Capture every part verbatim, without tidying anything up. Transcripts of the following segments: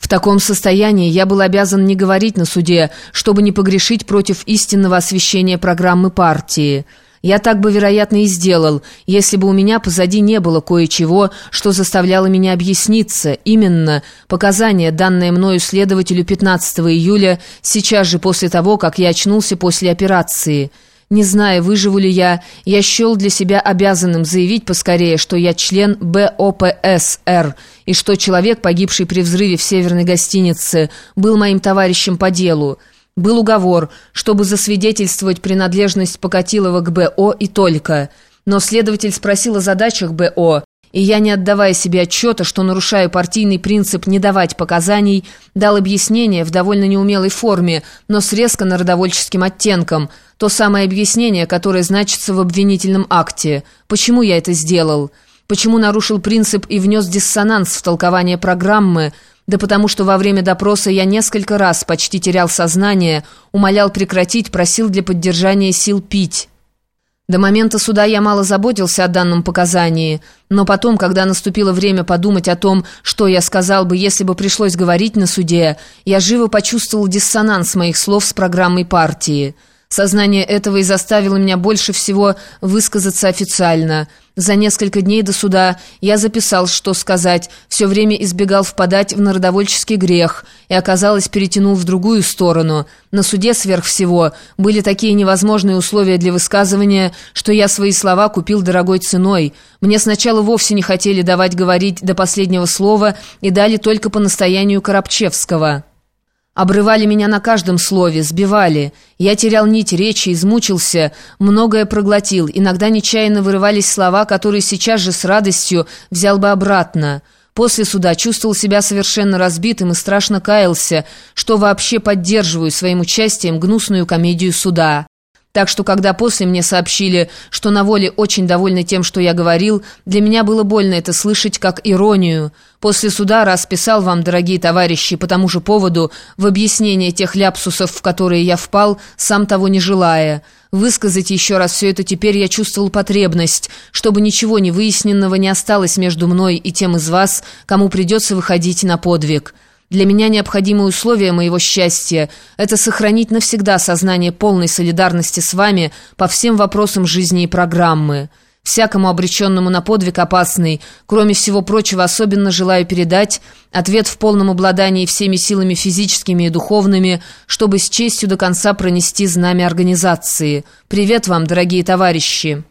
таком состоянии я был обязан не говорить на суде, чтобы не погрешить против истинного освещения программы партии. Я так бы, вероятно, и сделал, если бы у меня позади не было кое-чего, что заставляло меня объясниться, именно показания, данные мною следователю пятнадцатого июля, сейчас же после того, как я очнулся после операции. Не зная, выживу ли я, я счел для себя обязанным заявить поскорее, что я член Б О П С Р, и что человек, погибший при взрыве в северной гостинице, был моим товарищем по делу. Был уговор, чтобы засвидетельствовать принадлежность Покатилова к Б О и только. Но следователь спросил о задачах Б О, и я, не отдавая себе отчета, что нарушаю партийный принцип не давать показаний, дал объяснение в довольно неумелой форме, но с резко народовольческим оттенком, то самое объяснение, которое значится в обвинительном акте. Почему я это сделал? Почему нарушил принцип и внес диссонанс в толкование программы? Да потому что во время допроса я несколько раз почти терял сознание, умолял прекратить, просил для поддержания сил пить. До момента суда я мало заботился о данном показании, но потом, когда наступило время подумать о том, что я сказал бы, если бы пришлось говорить на суде, я живо почувствовал диссонанс моих слов с программой партии. Сознание этого и заставило меня больше всего высказаться официально. За несколько дней до суда я записал, что сказать, все время избегал впадать в народовольческий грех и, оказалось, перетянул в другую сторону. На суде сверх всего были такие невозможные условия для высказывания, что я свои слова купил дорогой ценой. Мне сначала вовсе не хотели давать говорить до последнего слова и дали только по настоянию Коробчевского. Обрывали меня на каждом слове, сбивали. Я терял нить речи, измучился, многое проглотил. Иногда нечаянно вырывались слова, которые сейчас же с радостью взял бы обратно. После суда чувствовал себя совершенно разбитым и страшно каялся, что вообще поддерживаю своим участием гнусную комедию суда. Так что, когда после мне сообщили, что на воле очень довольны тем, что я говорил, для меня было больно это слышать как иронию. После суда раз писал вам, дорогие товарищи, по тому же поводу, в объяснение тех ляпсусов, в которые я впал, сам того не желая. Высказать еще раз все это теперь я чувствовал потребность, чтобы ничего невыясненного не осталось между мной и тем из вас, кому придется выходить на подвиг. Для меня необходимое условие моего счастья – это сохранить навсегда сознание полной солидарности с вами по всем вопросам жизни и программы. Всякому обреченному на подвиг опасный, кроме всего прочего, особенно желаю передать ответ в полном обладании всеми силами физическими и духовными, чтобы с честью до конца пронести знамя организации. Привет вам, дорогие товарищи!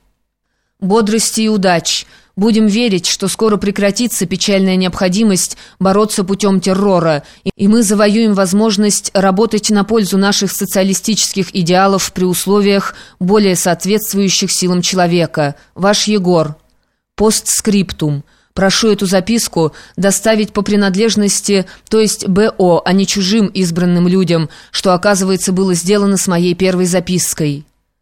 Бодрости и удач! Будем верить, что скоро прекратится печальная необходимость бороться путем террора, и мы завоюем возможность работать на пользу наших социалистических идеалов при условиях, более соответствующих силам человека. Ваш Егор. Постскриптум. Прошу эту записку доставить по принадлежности, то есть Б О, а не чужим избранным людям, что, оказывается, было сделано с моей первой запиской.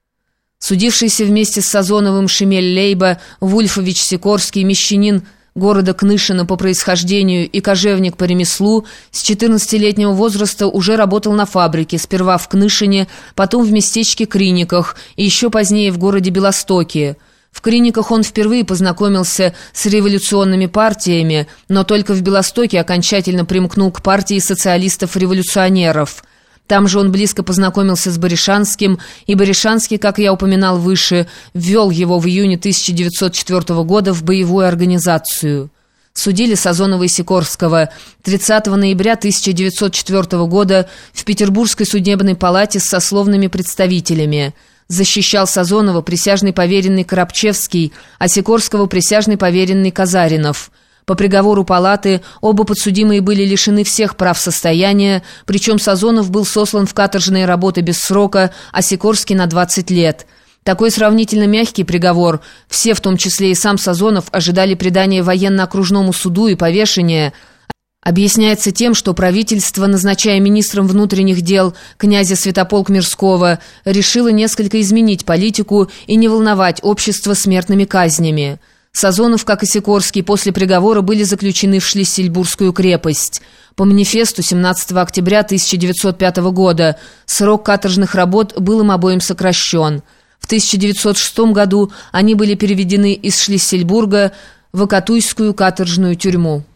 Судившийся вместе с Сазоновым Шемель-Лейба, Вульфович Сикорский, мещанин города Кнышина по происхождению и кожевник по ремеслу, с четырнадцатилетнего возраста уже работал на фабрике, сперва в Кнышине, потом в местечке Криниках и еще позднее в городе Белостоке. В Криниках он впервые познакомился с революционными партиями, но только в Белостоке окончательно примкнул к партии социалистов-революционеров. Там же он близко познакомился с Баришанским, и Баришанский, как я упоминал выше, ввел его в июне тысяча девятьсот четвёртого года в боевую организацию. Судили Сазонова и Сикорского тридцатого ноября тысяча девятьсот четвёртого года в Петербургской судебной палате с сословными представителями. Защищал Сазонова присяжный поверенный Коробчевский, а Сикорского присяжный поверенный Казаринов. По приговору палаты оба подсудимые были лишены всех прав состояния, причем Сазонов был сослан в каторжные работы без срока, а Сикорский на двадцать лет. Такой сравнительно мягкий приговор, все, в том числе и сам Сазонов, ожидали предания военно-окружному суду и повешения, объясняется тем, что правительство, назначая министром внутренних дел князя Святополк Мирского, решило несколько изменить политику и не волновать общество смертными казнями. Сазонов, как и Сикорский, после приговора были заключены в Шлиссельбургскую крепость. По манифесту семнадцатого октября тысяча девятьсот пятого года срок каторжных работ был им обоим сокращен. В тысяча девятьсот шестом году они были переведены из Шлиссельбурга в Акатуйскую каторжную тюрьму.